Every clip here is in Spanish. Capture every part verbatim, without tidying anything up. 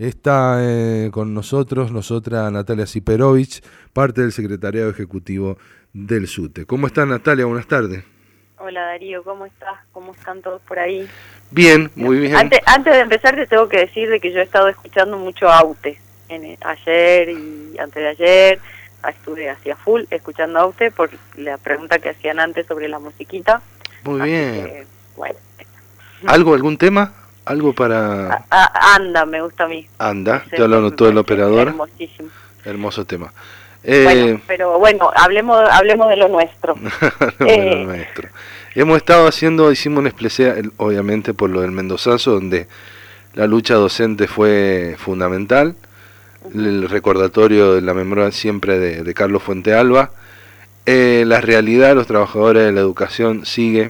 Está eh, con nosotros, nosotras, Natalia Siperovich, parte del secretariado ejecutivo del SUTE. ¿Cómo está, Natalia? Buenas tardes. Hola Darío, ¿cómo estás? ¿Cómo están todos por ahí? Bien, muy bien. Antes, antes de empezar te tengo que decir de que yo he estado escuchando mucho Aute. En, ayer y antes de ayer estuve hacia full escuchando Aute por la pregunta que hacían antes sobre la musiquita. Muy Así bien. Que, bueno. ¿Algo, algún tema? ¿Algo para...? A, a, anda, me gusta a mí. Anda, Ese ya lo anotó el operador. Hermosísimo. Hermoso tema. Eh, bueno, pero bueno, hablemos hablemos de lo nuestro. de eh, lo nuestro. Hemos estado haciendo, hicimos una especie, obviamente por lo del Mendozazo, donde la lucha docente fue fundamental. Uh-huh. El recordatorio de la memoria siempre de, de Carlos Fuentealba. Eh, la realidad de los trabajadores de la educación sigue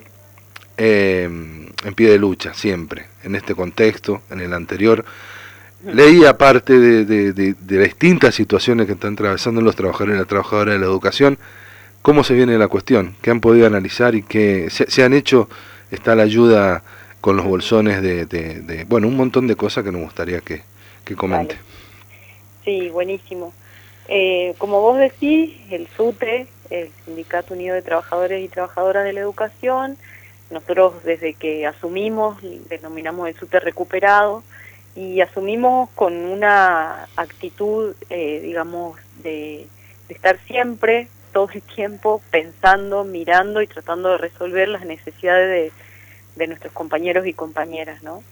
eh, en pie de lucha, siempre, en este contexto, en el anterior. Leí, aparte de, de, de, de las distintas situaciones que están atravesando los trabajadores y las trabajadoras de la educación, cómo se viene la cuestión, qué han podido analizar y qué se, se han hecho. Está la ayuda con los bolsones de, de, de, bueno, un montón de cosas que nos gustaría que, que comente. Vale. Sí, buenísimo. Eh, como vos decís, el SUTE, el Sindicato Unido de Trabajadores y Trabajadoras de la Educación, nosotros desde que asumimos, denominamos el SUTE recuperado, y asumimos con una actitud, eh, digamos, de, de estar siempre, todo el tiempo, pensando, mirando y tratando de resolver las necesidades de, de nuestros compañeros y compañeras, ¿no?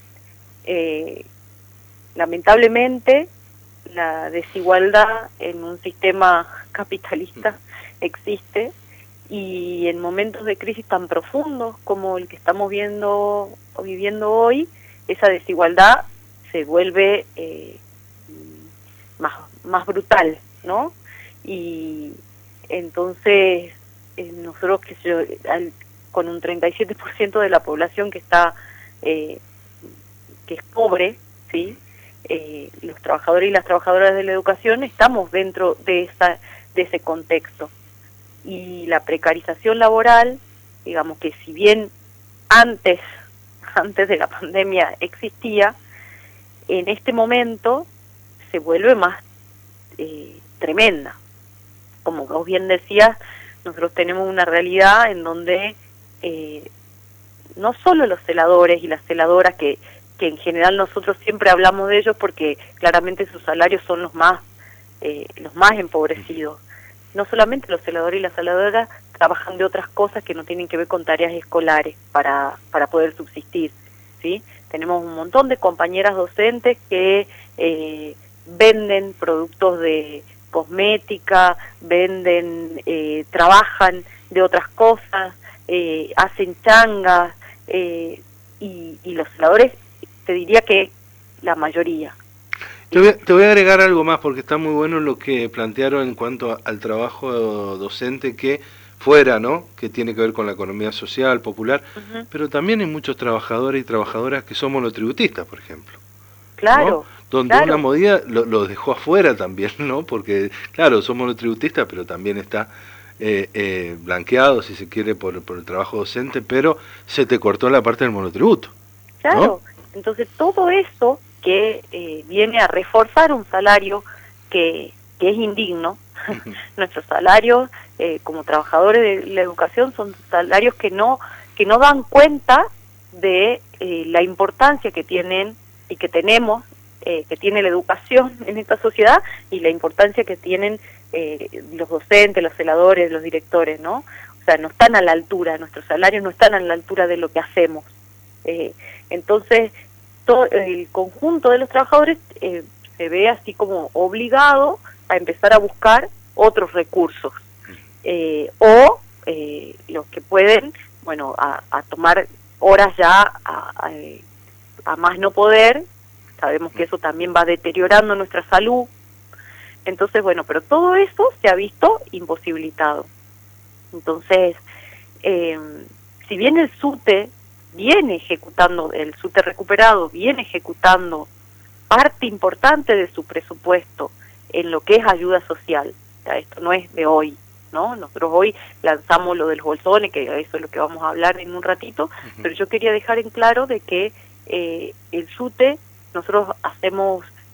Eh, lamentablemente, la desigualdad en un sistema capitalista existe, y en momentos de crisis tan profundos como el que estamos viendo o viviendo hoy, esa desigualdad se vuelve eh, más, más brutal, ¿no? Y entonces eh, nosotros que yo, al, con un treinta y siete por ciento de la población que está eh, que es pobre, ¿sí? Eh, los trabajadores y las trabajadoras de la educación estamos dentro de esa de ese contexto, y la precarización laboral, digamos que si bien antes antes de la pandemia existía, en este momento se vuelve más eh, tremenda. Como vos bien decías, nosotros tenemos una realidad en donde eh, no solo los celadores y las celadoras, que, que en general nosotros siempre hablamos de ellos porque claramente sus salarios son los más, eh, los más empobrecidos. No solamente los celadores y las celadoras trabajan de otras cosas que no tienen que ver con tareas escolares para, para poder subsistir, ¿sí? Tenemos un montón de compañeras docentes que eh, venden productos de cosmética, venden, eh, trabajan de otras cosas, eh, hacen changas, eh, y, y los celadores, te diría que la mayoría. Te voy, a, te voy a agregar algo más, porque está muy bueno lo que plantearon en cuanto a, al trabajo docente que fuera, ¿no? Que tiene que ver con la economía social, popular, uh-huh. Pero también hay muchos trabajadores y trabajadoras que son monotributistas, por ejemplo. Claro. ¿No? Donde claro. una modalidad lo, lo dejó afuera también, ¿no? Porque, claro, son monotributistas, pero también está eh, eh, blanqueado, si se quiere, por, por el trabajo docente, pero se te cortó la parte del monotributo. Claro. ¿No? Entonces todo eso que eh, viene a reforzar un salario que, que es indigno. Uh-huh. Nuestros salarios eh, como trabajadores de la educación son salarios que no que no dan cuenta de eh, la importancia que tienen y que tenemos, eh, que tiene la educación en esta sociedad, y la importancia que tienen eh, los docentes, los celadores, los directores, ¿no? O sea, no están a la altura, nuestros salarios no están a la altura de lo que hacemos. Eh, entonces, todo el conjunto de los trabajadores eh, se ve así como obligado a empezar a buscar otros recursos, eh, o eh, los que pueden, bueno, a, a tomar horas ya a, a, a más no poder. Sabemos que eso también va deteriorando nuestra salud. Entonces, bueno, pero todo eso se ha visto imposibilitado. Entonces, eh, si bien el SUTE viene ejecutando, el SUTE recuperado viene ejecutando parte importante de su presupuesto en lo que es ayuda social, o sea, esto no es de hoy, ¿no? Nosotros hoy lanzamos lo de los bolsones, que eso es lo que vamos a hablar en un ratito, uh-huh. Pero yo quería dejar en claro de que eh, el SUTE, nosotros hacemos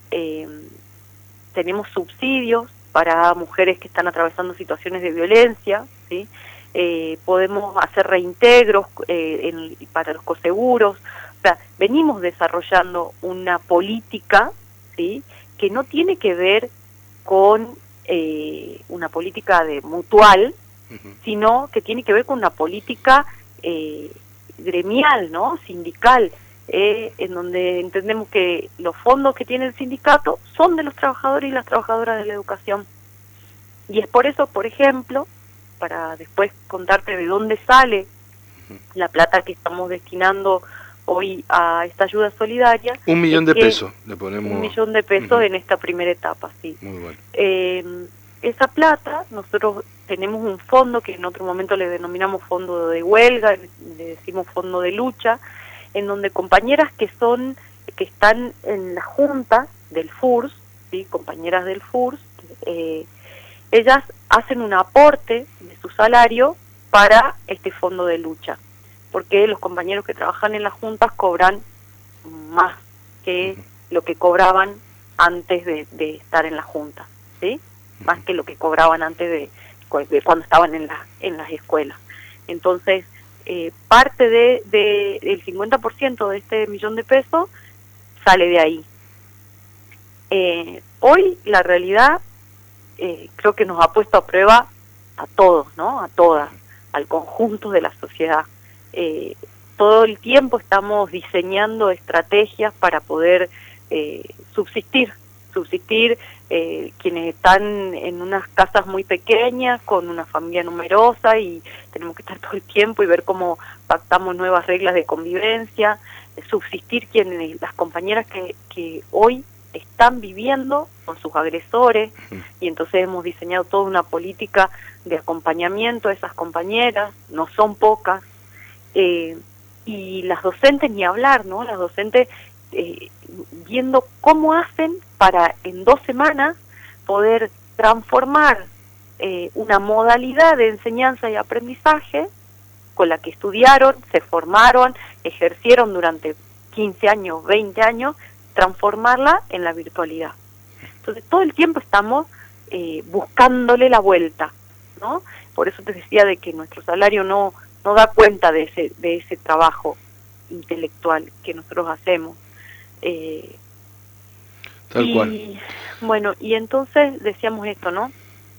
eh, tenemos subsidios para mujeres que están atravesando situaciones de violencia, ¿sí? Eh, podemos hacer reintegros eh, en, para los coseguros. O sea, venimos desarrollando una política, ¿sí?, que no tiene que ver con eh, una política de mutual, uh-huh, sino que tiene que ver con una política eh, gremial, ¿no?, sindical, eh, en donde entendemos que los fondos que tiene el sindicato son de los trabajadores y las trabajadoras de la educación. Y es por eso, por ejemplo, para después contarte de dónde sale la plata que estamos destinando hoy a esta ayuda solidaria. Un millón de pesos le ponemos. Un millón de pesos uh-huh. en esta primera etapa, sí. Muy bueno. Eh, esa plata, nosotros tenemos un fondo que en otro momento le denominamos fondo de huelga, le decimos fondo de lucha, en donde compañeras que son, que están en la junta del F U R S, ¿sí?, compañeras del F U R S, eh, ellas hacen un aporte de su salario para este fondo de lucha, porque los compañeros que trabajan en las juntas cobran más que lo que cobraban antes de, de estar en la junta, ¿sí?, más que lo que cobraban antes de, de cuando estaban en, la, en las escuelas. Entonces, eh, parte de, de el cincuenta por ciento de este millón de pesos sale de ahí. Eh, hoy la realidad eh, creo que nos ha puesto a prueba a todos, ¿no?, a todas, al conjunto de la sociedad. Eh, todo el tiempo estamos diseñando estrategias para poder eh, subsistir, subsistir eh, quienes están en unas casas muy pequeñas, con una familia numerosa, y tenemos que estar todo el tiempo y ver cómo pactamos nuevas reglas de convivencia, eh, subsistir quienes, las compañeras que, que hoy están viviendo con sus agresores, y entonces hemos diseñado toda una política de acompañamiento a esas compañeras, no son pocas, eh, y las docentes ni hablar, ¿no? Las docentes eh, viendo cómo hacen para en dos semanas poder transformar eh, una modalidad de enseñanza y aprendizaje con la que estudiaron, se formaron, ejercieron durante quince años, veinte años, transformarla en la virtualidad. Entonces todo el tiempo estamos eh, buscándole la vuelta, ¿no? Por eso te decía de que nuestro salario no no da cuenta de ese de ese trabajo intelectual que nosotros hacemos. Eh, Tal y, cual. Bueno, y entonces decíamos esto, ¿no?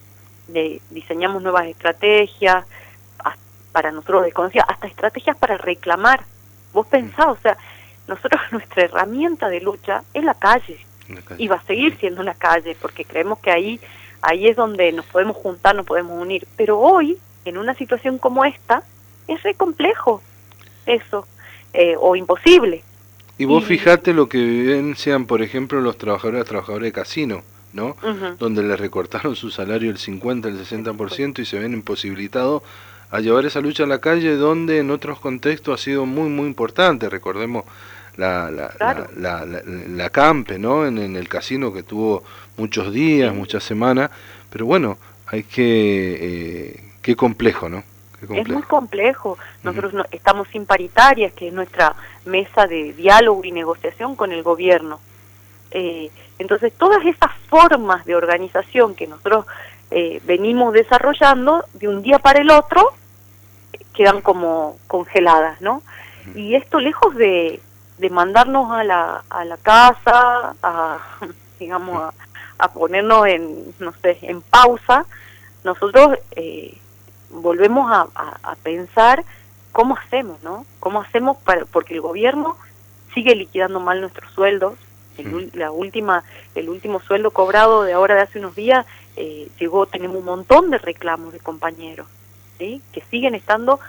De, diseñamos nuevas estrategias para nosotros desconocidas, hasta estrategias para reclamar. Vos pensás, o sea, nosotros nuestra herramienta de lucha es la calle, la calle, y va a seguir siendo la calle, porque creemos que ahí ahí es donde nos podemos juntar, nos podemos unir. Pero hoy, en una situación como esta, es re complejo eso, eh, o imposible. Y vos y, fijate lo que vivencian, por ejemplo, los trabajadores trabajadores de casino, ¿no? Uh-huh. Donde le recortaron su salario el cincuenta, el sesenta por ciento y se ven imposibilitados a llevar esa lucha a la calle, donde en otros contextos ha sido muy, muy importante. Recordemos la la, claro. la, la, la, la Campe, ¿no? En, en el casino, que tuvo muchos días, sí. muchas semanas, pero bueno, hay que... Eh, qué complejo, ¿no? Qué complejo. Es muy complejo. Nosotros uh-huh. no, estamos sin paritarias, que es nuestra mesa de diálogo y negociación con el gobierno. Eh, entonces, todas esas formas de organización que nosotros eh, venimos desarrollando, de un día para el otro, quedan como congeladas, ¿no? Uh-huh. Y esto, lejos de, de mandarnos a la, a la casa, a, digamos, a, a ponernos en, no sé, en pausa, nosotros eh, volvemos a, a, a pensar cómo hacemos, ¿no? Cómo hacemos para, porque el gobierno sigue liquidando mal nuestros sueldos. El, la última, el último sueldo cobrado de ahora de hace unos días eh, llegó, tenemos un montón de reclamos de compañeros, ¿sí?, que siguen estando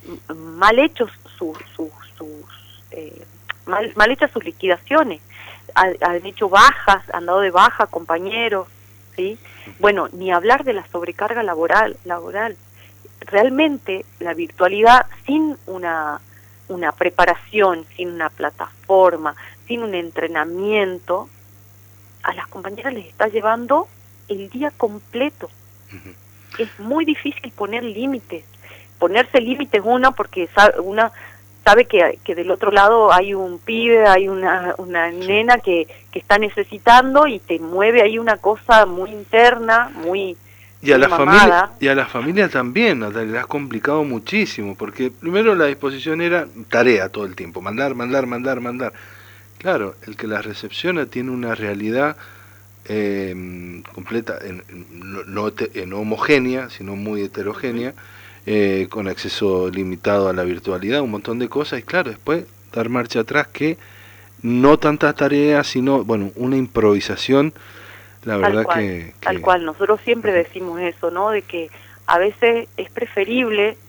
mal hechos sus, sus, sus eh, mal, mal hechas sus liquidaciones, han, han hecho bajas, han dado de baja compañeros, ¿sí? Bueno, ni hablar de la sobrecarga laboral, laboral. Realmente la virtualidad sin una, una preparación, sin una plataforma, sin un entrenamiento, a las compañeras les está llevando el día completo. Uh-huh. Es muy difícil poner límites. Ponerse límites una porque sabe, una sabe que, que del otro lado hay un pibe, hay una, una nena que, que está necesitando y te mueve ahí una cosa muy interna, muy... Y a, la familia, y a la familia también, Natalia, le has complicado muchísimo, porque primero la disposición era tarea todo el tiempo, mandar, mandar, mandar, mandar. Claro, el que la recepciona tiene una realidad eh, completa, en, no, no, no homogénea, sino muy heterogénea, eh, con acceso limitado a la virtualidad, un montón de cosas, y claro, después dar marcha atrás, que no tantas tareas, sino, bueno, una improvisación. La verdad tal cual, que, que... Tal cual, nosotros siempre decimos eso, ¿no? De que a veces es preferible,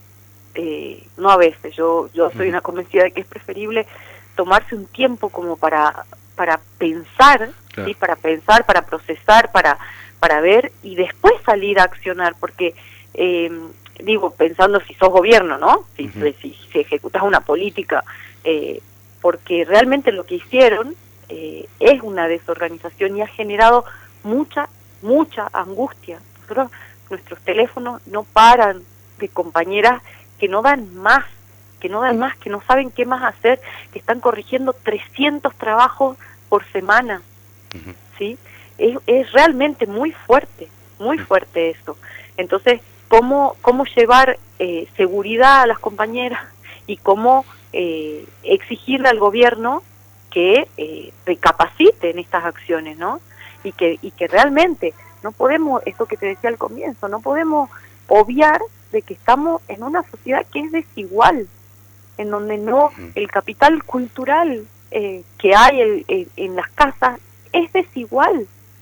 eh, no a veces, yo yo soy una convencida de que es preferible tomarse un tiempo como para para pensar, claro. ¿Sí? Para pensar, para procesar, para para ver y después salir a accionar, porque, eh, digo, pensando si sos gobierno, ¿no? Si, uh-huh. si, si ejecutas una política, eh, porque realmente lo que hicieron eh, es una desorganización y ha generado mucha, mucha angustia. Nosotros, nuestros teléfonos no paran de compañeras que no dan más, que no dan más, que no saben qué más hacer, que están corrigiendo trescientos trabajos por semana, uh-huh. ¿sí? Es, es realmente muy fuerte, muy fuerte eso. Entonces, ¿cómo, cómo llevar eh, seguridad a las compañeras y cómo eh, exigirle al gobierno que eh, recapacite en estas acciones, ¿no? Y que, y que realmente no podemos, esto que te decía al comienzo, no podemos obviar de que estamos en una sociedad que es desigual, en donde no, el capital cultural eh, que hay el, el, en las casas es desigual.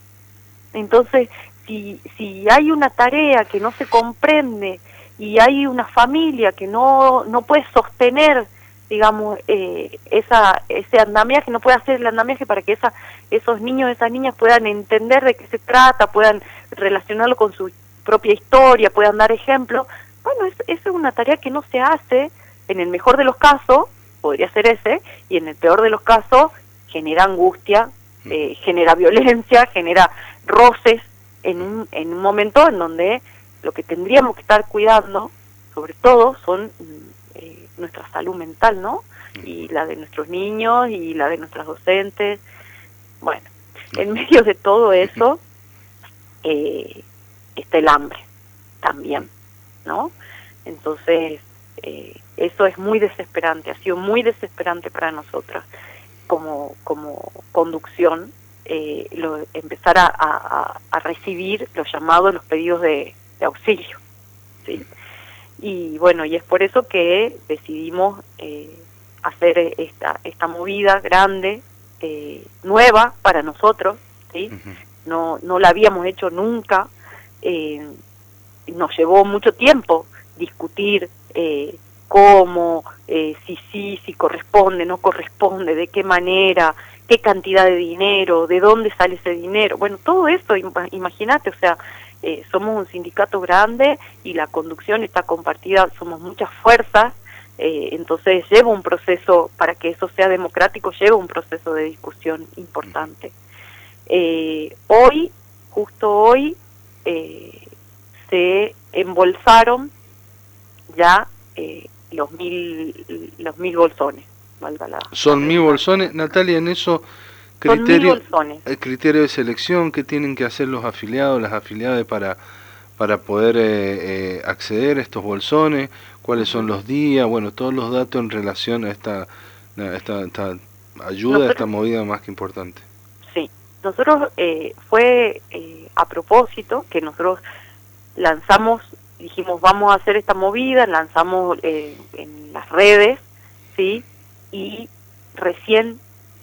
Entonces, si, si hay una tarea que no se comprende y hay una familia que no, no puede sostener, digamos, eh, esa ese andamiaje, no puede hacer el andamiaje para que esa esos niños, esas niñas puedan entender de qué se trata, puedan relacionarlo con su propia historia, puedan dar ejemplo. Bueno, es, esa es una tarea que no se hace, en el mejor de los casos, podría ser ese, y en el peor de los casos, genera angustia, eh, genera violencia, genera roces, en un, en un momento en donde lo que tendríamos que estar cuidando, sobre todo, son... Eh, nuestra salud mental, ¿no? Y la de nuestros niños y la de nuestras docentes. Bueno, en medio de todo eso eh, está el hambre también, ¿no? Entonces, eh, eso es muy desesperante, ha sido muy desesperante para nosotras como, como conducción, eh, lo, empezar a, a, a recibir los llamados, los pedidos de, de auxilio, ¿sí? Y bueno, y es por eso que decidimos eh, hacer esta esta movida grande, eh, nueva para nosotros, ¿sí? Uh-huh. No no la habíamos hecho nunca, eh, nos llevó mucho tiempo discutir eh, cómo, eh, si sí, si corresponde, no corresponde, de qué manera, qué cantidad de dinero, de dónde sale ese dinero. Bueno, todo esto, imagínate, o sea, Eh, somos un sindicato grande y la conducción está compartida, somos muchas fuerzas, eh, entonces lleva un proceso, para que eso sea democrático, lleva un proceso de discusión importante. Eh, hoy, justo hoy, eh, se embolsaron ya eh, los mil los mil bolsones. Valga la, Son la mil bolsones, Natalia, en eso... Criterio, el criterio de selección que tienen que hacer los afiliados, las afiliadas para para poder eh, eh, acceder a estos bolsones, cuáles son los días, bueno, todos los datos en relación a esta, a esta, esta ayuda, nosotros, esta movida más que importante. Sí, nosotros eh, fue eh, a propósito que nosotros lanzamos, dijimos vamos a hacer esta movida, lanzamos eh, en las redes, ¿sí? Y recién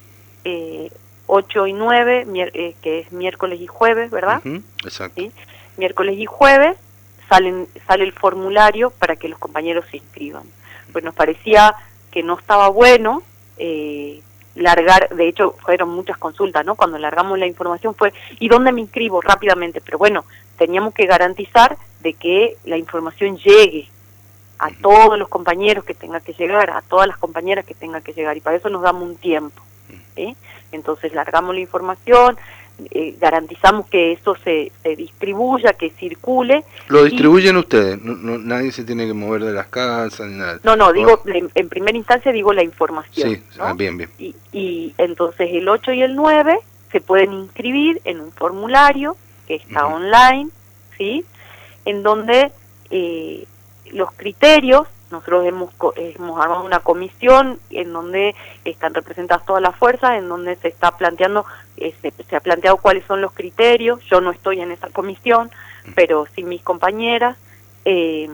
eh, ocho y nueve, eh, que es miércoles y jueves, ¿verdad? Uh-huh, exacto. ¿Sí? Miércoles y jueves salen, sale el formulario para que los compañeros se inscriban. Pues nos parecía que no estaba bueno eh, largar, de hecho fueron muchas consultas, ¿no? Cuando largamos la información fue, ¿y dónde me inscribo? Rápidamente, pero bueno, teníamos que garantizar de que la información llegue a todos los compañeros que tenga que llegar, a todas las compañeras que tenga que llegar, y para eso nos damos un tiempo, ¿sí? Entonces largamos la información, eh, garantizamos que eso se, se distribuya, que circule. Lo distribuyen y, ustedes, no, no, nadie se tiene que mover de las casas ni nada. No, no, digo, en, en primera instancia digo la información. Sí, ¿no? ah, bien, bien. Y, y entonces el ocho y el nueve se pueden inscribir en un formulario que está uh-huh. online, ¿sí? En donde eh, los criterios, nosotros hemos, hemos armado una comisión en donde están representadas todas las fuerzas, en donde se está planteando, eh, se, se ha planteado cuáles son los criterios. Yo no estoy en esa comisión, pero sí mis compañeras, eh,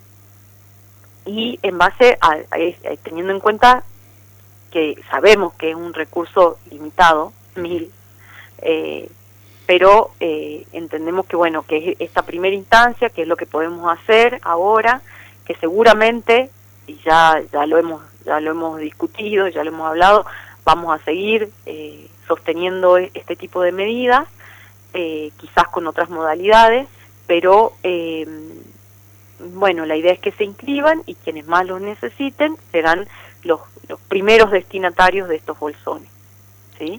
y en base a, a, a, teniendo en cuenta que sabemos que es un recurso limitado, mil, eh, pero eh, entendemos que bueno, que es esta primera instancia, que es lo que podemos hacer ahora, que seguramente, y ya ya lo hemos ya lo hemos discutido, ya lo hemos hablado, vamos a seguir eh, sosteniendo este tipo de medidas, eh, quizás con otras modalidades, pero eh, bueno, la idea es que se inscriban y quienes más los necesiten serán los, los primeros destinatarios de estos bolsones, ¿sí?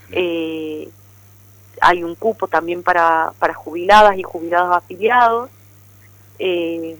Eh, hay un cupo también para, para jubiladas y jubilados afiliados, eh,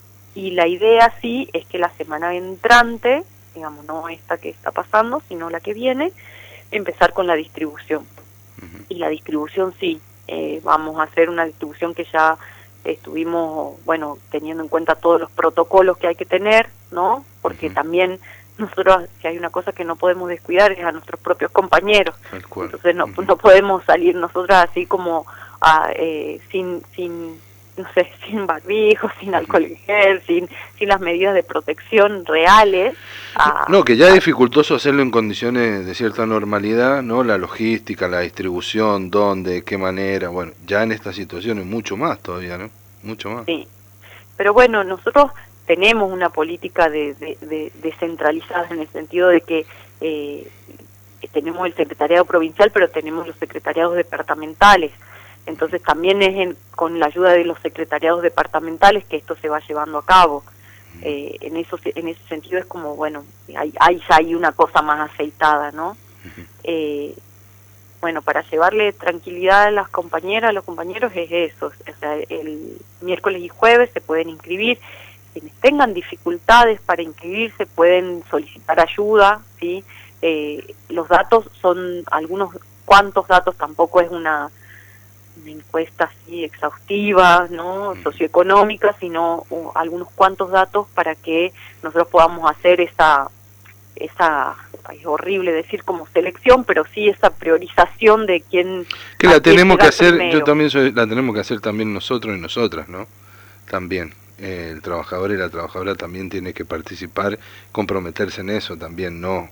y la idea sí es que la semana entrante, digamos, no esta que está pasando, sino la que viene, empezar con la distribución. Uh-huh. Y la distribución sí, eh, vamos a hacer una distribución que ya estuvimos, bueno, teniendo en cuenta todos los protocolos que hay que tener, ¿no? Porque uh-huh. también nosotros, si hay una cosa que no podemos descuidar, es a nuestros propios compañeros. Entonces no, uh-huh. no podemos salir nosotras así como a, eh, sin... sin no sé, sin barbijo, sin alcohol en gel, sin, sin las medidas de protección reales. A, no, que ya es dificultoso hacerlo en condiciones de cierta normalidad, ¿no? La logística, la distribución, dónde, de qué manera, bueno, ya en estas situaciones mucho más todavía, ¿no? Mucho más. Sí, pero bueno, nosotros tenemos una política de, de, de descentralizada en el sentido de que eh, tenemos el secretariado provincial, pero tenemos los secretariados departamentales. Entonces también es en, con la ayuda de los secretariados departamentales que esto se va llevando a cabo. Eh, en eso en ese sentido es como, bueno, hay, hay ya hay una cosa más aceitada, ¿no? Eh, bueno, para llevarle tranquilidad a las compañeras, a los compañeros es eso. O sea, el miércoles y jueves se pueden inscribir. Quienes tengan dificultades para inscribirse pueden solicitar ayuda, ¿sí? Eh, los datos son algunos cuantos datos, tampoco es una... una encuesta así exhaustiva, ¿no? Socioeconómica, sino uh, algunos cuantos datos para que nosotros podamos hacer esa, esa, es horrible decir como selección, pero sí esa priorización de quién... Que la tenemos que hacer, primero. Yo también soy, la tenemos que hacer también nosotros y nosotras, ¿no? También, eh, el trabajador y la trabajadora también tiene que participar, comprometerse en eso también, ¿no?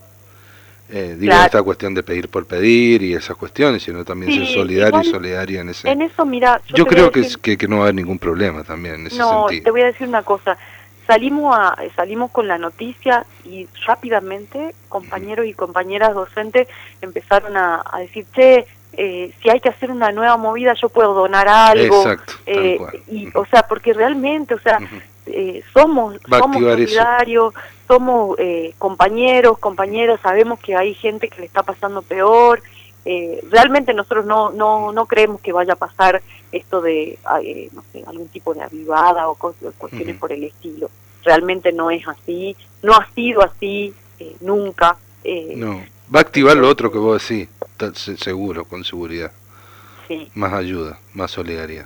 Eh, digo, claro. Esta cuestión de pedir por pedir y esas cuestiones, sino también sí, ser solidario igual, y solidaria en ese... En eso, mira... Yo, yo creo decir, que, que, que no va a haber ningún problema también en ese no, sentido. No, te voy a decir una cosa. Salimos a salimos con la noticia y rápidamente compañeros y compañeras docentes empezaron a, a decir, che, eh, si hay que hacer una nueva movida yo puedo donar algo. Exacto, eh, y, o sea, porque realmente, o sea... Uh-huh. Eh, somos somos solidarios, eso. somos eh, compañeros, compañeras, sabemos que hay gente que le está pasando peor, eh, realmente nosotros no no no creemos que vaya a pasar esto de eh, no sé, algún tipo de avivada o cosas, cuestiones uh-huh. por el estilo. Realmente no es así, no ha sido así eh, nunca. Eh, no, va a activar lo otro que vos decís, seguro, con seguridad. Sí. Más ayuda, más solidaridad.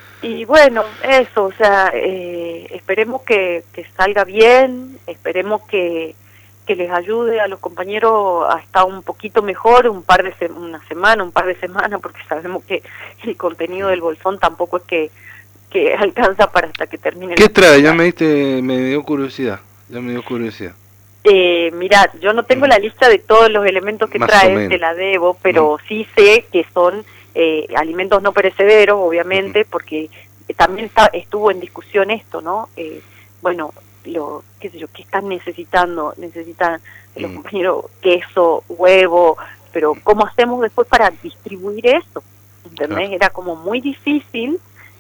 Y bueno, eso, o sea, eh, esperemos que, que salga bien, esperemos que, que les ayude a los compañeros a estar un poquito mejor, un par de se una semana, un par de semanas, porque sabemos que el contenido del bolsón tampoco es que, que alcanza para hasta que termine. ¿Qué trae? Ya me diste, me dio curiosidad, ya me dio curiosidad. Eh, mirá, yo no tengo mm. la lista de todos los elementos que Más trae, te la debo, pero mm. sí sé que son... Eh, alimentos no perecederos, obviamente, uh-huh. porque eh, también está, estuvo en discusión esto, ¿no? Eh, bueno, lo, qué sé yo, ¿qué están necesitando? Necesitan uh-huh. los compañeros queso, huevo, pero ¿cómo hacemos después para distribuir eso? ¿Entendés? Uh-huh. Era como muy difícil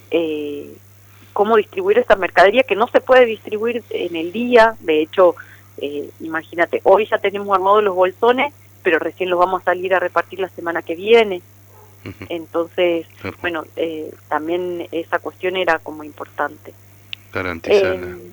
eh, cómo distribuir esta mercadería que no se puede distribuir en el día. De hecho, eh, imagínate, hoy ya tenemos armados los bolsones, pero recién los vamos a salir a repartir la semana que viene. Uh-huh. Entonces, uh-huh. bueno, eh, también esa cuestión era como importante. Garantizarla. Eh,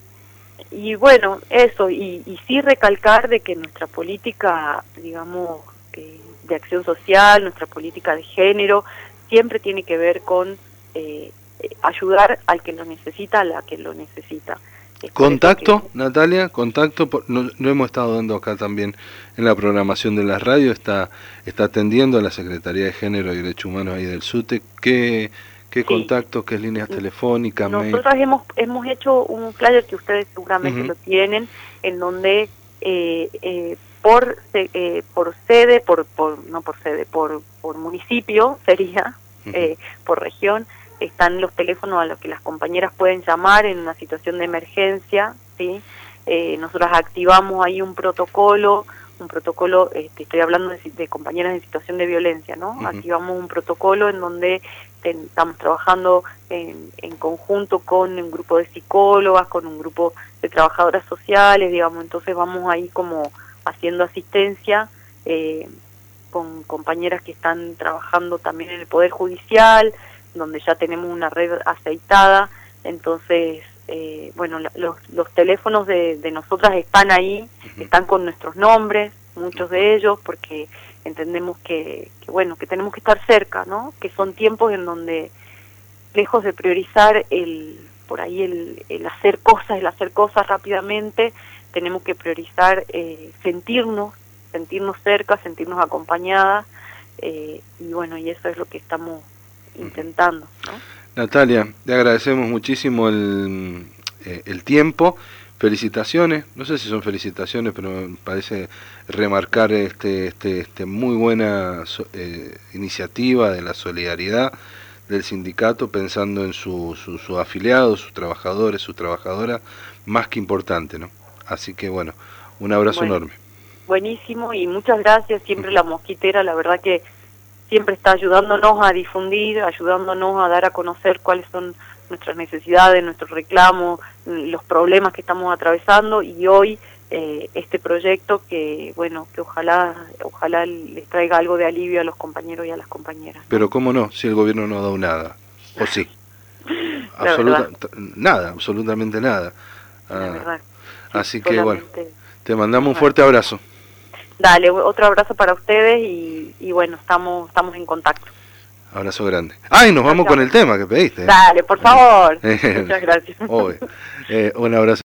y bueno, eso, y, y sí recalcar de que nuestra política, digamos, eh, de acción social, nuestra política de género, siempre tiene que ver con eh, ayudar al que lo necesita, a la que lo necesita. Es contacto, que... Natalia, contacto, por, lo, lo hemos estado dando acá también en la programación de la radio, está está atendiendo a la Secretaría de Género y Derechos Humanos ahí del SUTE. ¿Qué, qué sí. contactos, qué líneas telefónicas, Nosotros mail? hemos hemos hecho un flyer que ustedes seguramente uh-huh. lo tienen, en donde eh, eh, por eh, por sede, por, por no por sede, por por municipio sería, uh-huh. eh, por región, están los teléfonos a los que las compañeras pueden llamar en una situación de emergencia, ¿sí? Eh, nosotras activamos ahí un protocolo, un protocolo, este, estoy hablando de, de compañeras en situación de violencia, ¿no? Uh-huh. Activamos un protocolo en donde ten, estamos trabajando en, en conjunto con un grupo de psicólogas, con un grupo de trabajadoras sociales, digamos, entonces vamos ahí como haciendo asistencia eh, con compañeras que están trabajando también en el Poder Judicial, donde ya tenemos una red aceitada, entonces, eh, bueno, la, los, los teléfonos de, de nosotras están ahí, uh-huh. están con nuestros nombres, muchos de ellos, porque entendemos que, que, bueno, que tenemos que estar cerca, ¿no? Que son tiempos en donde, lejos de priorizar el, por ahí el, el hacer cosas, el hacer cosas rápidamente, tenemos que priorizar eh, sentirnos, sentirnos cerca, sentirnos acompañadas, eh, y bueno, y eso es lo que estamos intentando, ¿no? Natalia, te agradecemos muchísimo el, eh, el tiempo, felicitaciones, no sé si son felicitaciones, pero me parece remarcar este, este, este muy buena eh, iniciativa de la solidaridad del sindicato, pensando en sus su, su afiliados, sus trabajadores, sus trabajadoras, más que importante, ¿no? Así que bueno, un abrazo bueno, enorme. Buenísimo, y muchas gracias, siempre la Mosquitera, la verdad que siempre está ayudándonos a difundir, ayudándonos a dar a conocer cuáles son nuestras necesidades, nuestros reclamos, los problemas que estamos atravesando, y hoy eh, este proyecto que, bueno, que ojalá ojalá les traiga algo de alivio a los compañeros y a las compañeras. Pero cómo no, si el gobierno no ha dado nada, o sí, Absoluta, nada, absolutamente nada. Ah, verdad, sí, así que bueno, te mandamos un fuerte abrazo. Dale, otro abrazo para ustedes y, y bueno, estamos estamos en contacto. Abrazo grande. Ay, nos vamos con el tema que pediste. ¿eh? Dale, por favor. Muchas gracias. Obvio. Eh, un abrazo.